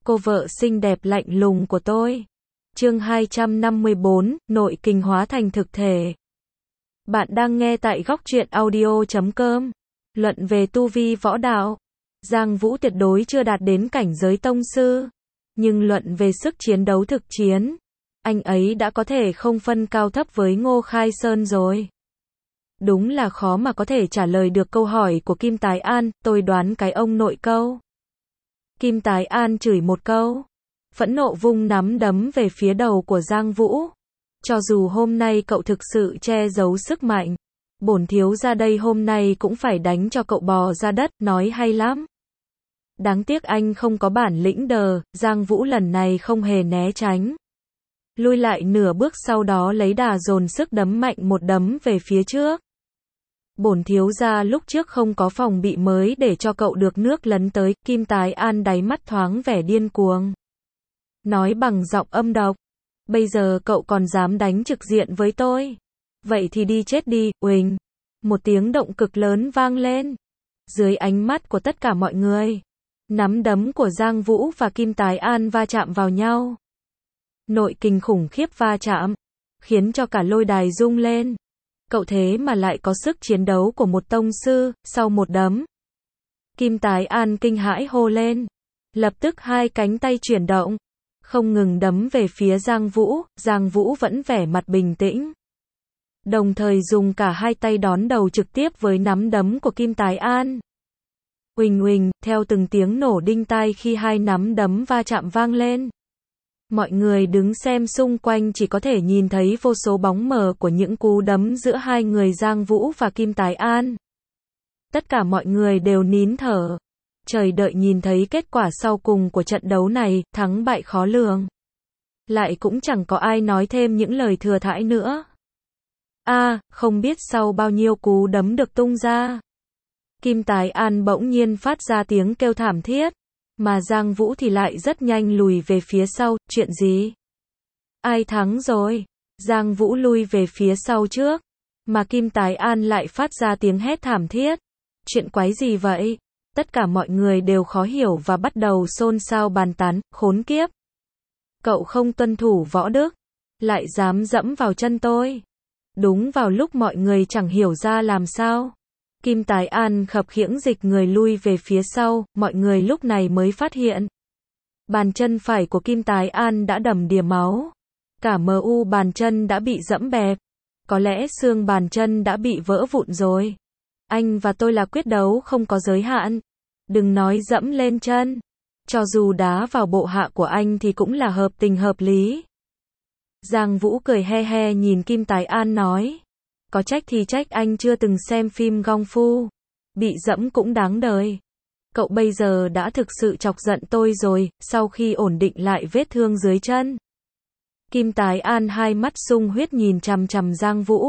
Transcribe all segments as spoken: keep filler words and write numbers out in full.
cô vợ xinh đẹp lạnh lùng của tôi. Chương hai trăm năm mươi bốn, nội kình hóa thành thực thể. Bạn đang nghe tại góc truyện audio chấm com. Luận về tu vi võ đạo, Giang Vũ tuyệt đối chưa đạt đến cảnh giới tông sư, nhưng luận về sức chiến đấu thực chiến, anh ấy đã có thể không phân cao thấp với Ngô Khai Sơn rồi. Đúng là khó mà có thể trả lời được câu hỏi của Kim Tái An, tôi đoán cái ông nội câu. Kim Tái An chửi một câu, phẫn nộ vung nắm đấm về phía đầu của Giang Vũ. Cho dù hôm nay cậu thực sự che giấu sức mạnh, bổn thiếu ra đây hôm nay cũng phải đánh cho cậu bò ra đất, nói hay lắm. Đáng tiếc anh không có bản lĩnh đờ, Giang Vũ lần này không hề né tránh. Lui lại nửa bước, sau đó lấy đà dồn sức đấm mạnh một đấm về phía trước. Bổn thiếu gia lúc trước không có phòng bị mới để cho cậu được nước lấn tới. Kim Tái An đáy mắt thoáng vẻ điên cuồng, nói bằng giọng âm độc, bây giờ cậu còn dám đánh trực diện với tôi, vậy thì đi chết đi. Uỳnh, một tiếng động cực lớn vang lên. Dưới ánh mắt của tất cả mọi người, nắm đấm của Giang Vũ và Kim Tái An va chạm vào nhau. Nội kình khủng khiếp va chạm, khiến cho cả lôi đài rung lên. Cậu thế mà lại có sức chiến đấu của một tông sư, sau một đấm. Kim Tái An kinh hãi hô lên. Lập tức hai cánh tay chuyển động, không ngừng đấm về phía Giang Vũ. Giang Vũ vẫn vẻ mặt bình tĩnh, đồng thời dùng cả hai tay đón đầu trực tiếp với nắm đấm của Kim Tái An. Uỳnh uỳnh, theo từng tiếng nổ đinh tai khi hai nắm đấm va chạm vang lên. Mọi người đứng xem xung quanh chỉ có thể nhìn thấy vô số bóng mờ của những cú đấm giữa hai người Giang Vũ và Kim Tái An. Tất cả mọi người đều nín thở, chờ đợi nhìn thấy kết quả sau cùng của trận đấu này, thắng bại khó lường. Lại cũng chẳng có ai nói thêm những lời thừa thãi nữa. A, à, không biết sau bao nhiêu cú đấm được tung ra, Kim Tái An bỗng nhiên phát ra tiếng kêu thảm thiết. Mà Giang Vũ thì lại rất nhanh lùi về phía sau. Chuyện gì? Ai thắng rồi? Giang Vũ lui về phía sau trước, mà Kim Tái An lại phát ra tiếng hét thảm thiết. Chuyện quái gì vậy? Tất cả mọi người đều khó hiểu và bắt đầu xôn xao bàn tán. Khốn kiếp! Cậu không tuân thủ võ đức, lại dám dẫm vào chân tôi. Đúng vào lúc mọi người chẳng hiểu ra làm sao, Kim Tái An khập khiễng dịch người lui về phía sau, mọi người lúc này mới phát hiện. Bàn chân phải của Kim Tái An đã đầm đìa máu. Cả mờ u bàn chân đã bị dẫm bẹp. Có lẽ xương bàn chân đã bị vỡ vụn rồi. Anh và tôi là quyết đấu không có giới hạn. Đừng nói dẫm lên chân. Cho dù đá vào bộ hạ của anh thì cũng là hợp tình hợp lý. Giang Vũ cười he he nhìn Kim Tái An nói. Có trách thì trách anh chưa từng xem phim Gong Fu. Bị dẫm cũng đáng đời. Cậu bây giờ đã thực sự chọc giận tôi rồi. Sau khi ổn định lại vết thương dưới chân, Kim Tái An hai mắt sung huyết nhìn chằm chằm Giang Vũ.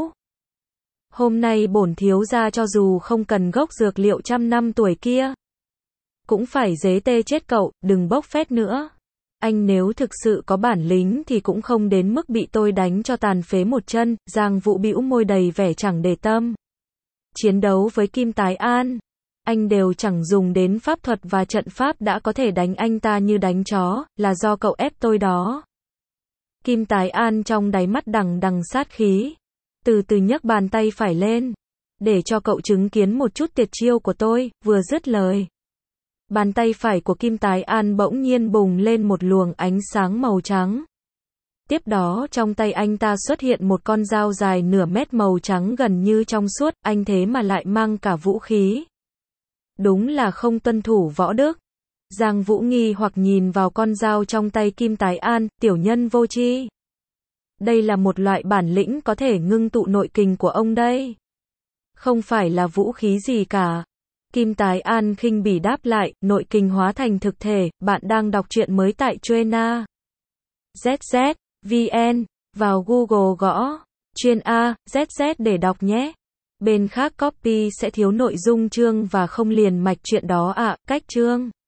Hôm nay bổn thiếu gia cho dù không cần gốc dược liệu trăm năm tuổi kia, cũng phải dế tê chết cậu, đừng bốc phét nữa. Anh nếu thực sự có bản lĩnh thì cũng không đến mức bị tôi đánh cho tàn phế một chân. Giang Vũ bĩu môi đầy vẻ chẳng để tâm. Chiến đấu với Kim Tái An, anh đều chẳng dùng đến pháp thuật và trận pháp đã có thể đánh anh ta như đánh chó, là do cậu ép tôi đó. Kim Tái An trong đáy mắt đằng đằng sát khí, từ từ nhấc bàn tay phải lên, để cho cậu chứng kiến một chút tuyệt chiêu của tôi. Vừa dứt lời, bàn tay phải của Kim Tái An bỗng nhiên bùng lên một luồng ánh sáng màu trắng. Tiếp đó trong tay anh ta xuất hiện một con dao dài nửa mét màu trắng gần như trong suốt. Anh thế mà lại mang cả vũ khí. Đúng là không tuân thủ võ đức. Giang Vũ nghi hoặc nhìn vào con dao trong tay Kim Tái An. Tiểu nhân vô tri, đây là một loại bản lĩnh có thể ngưng tụ nội kình của ông đây, không phải là vũ khí gì cả. Kim Tái An khinh bỉ đáp lại. Nội kình hóa thành thực thể. Bạn đang đọc truyện mới tại Truena zét zét vn. Vào Google gõ chuyên A Z Z để đọc nhé. Bên khác copy sẽ thiếu nội dung chương và không liền mạch chuyện đó ạ. À, cách chương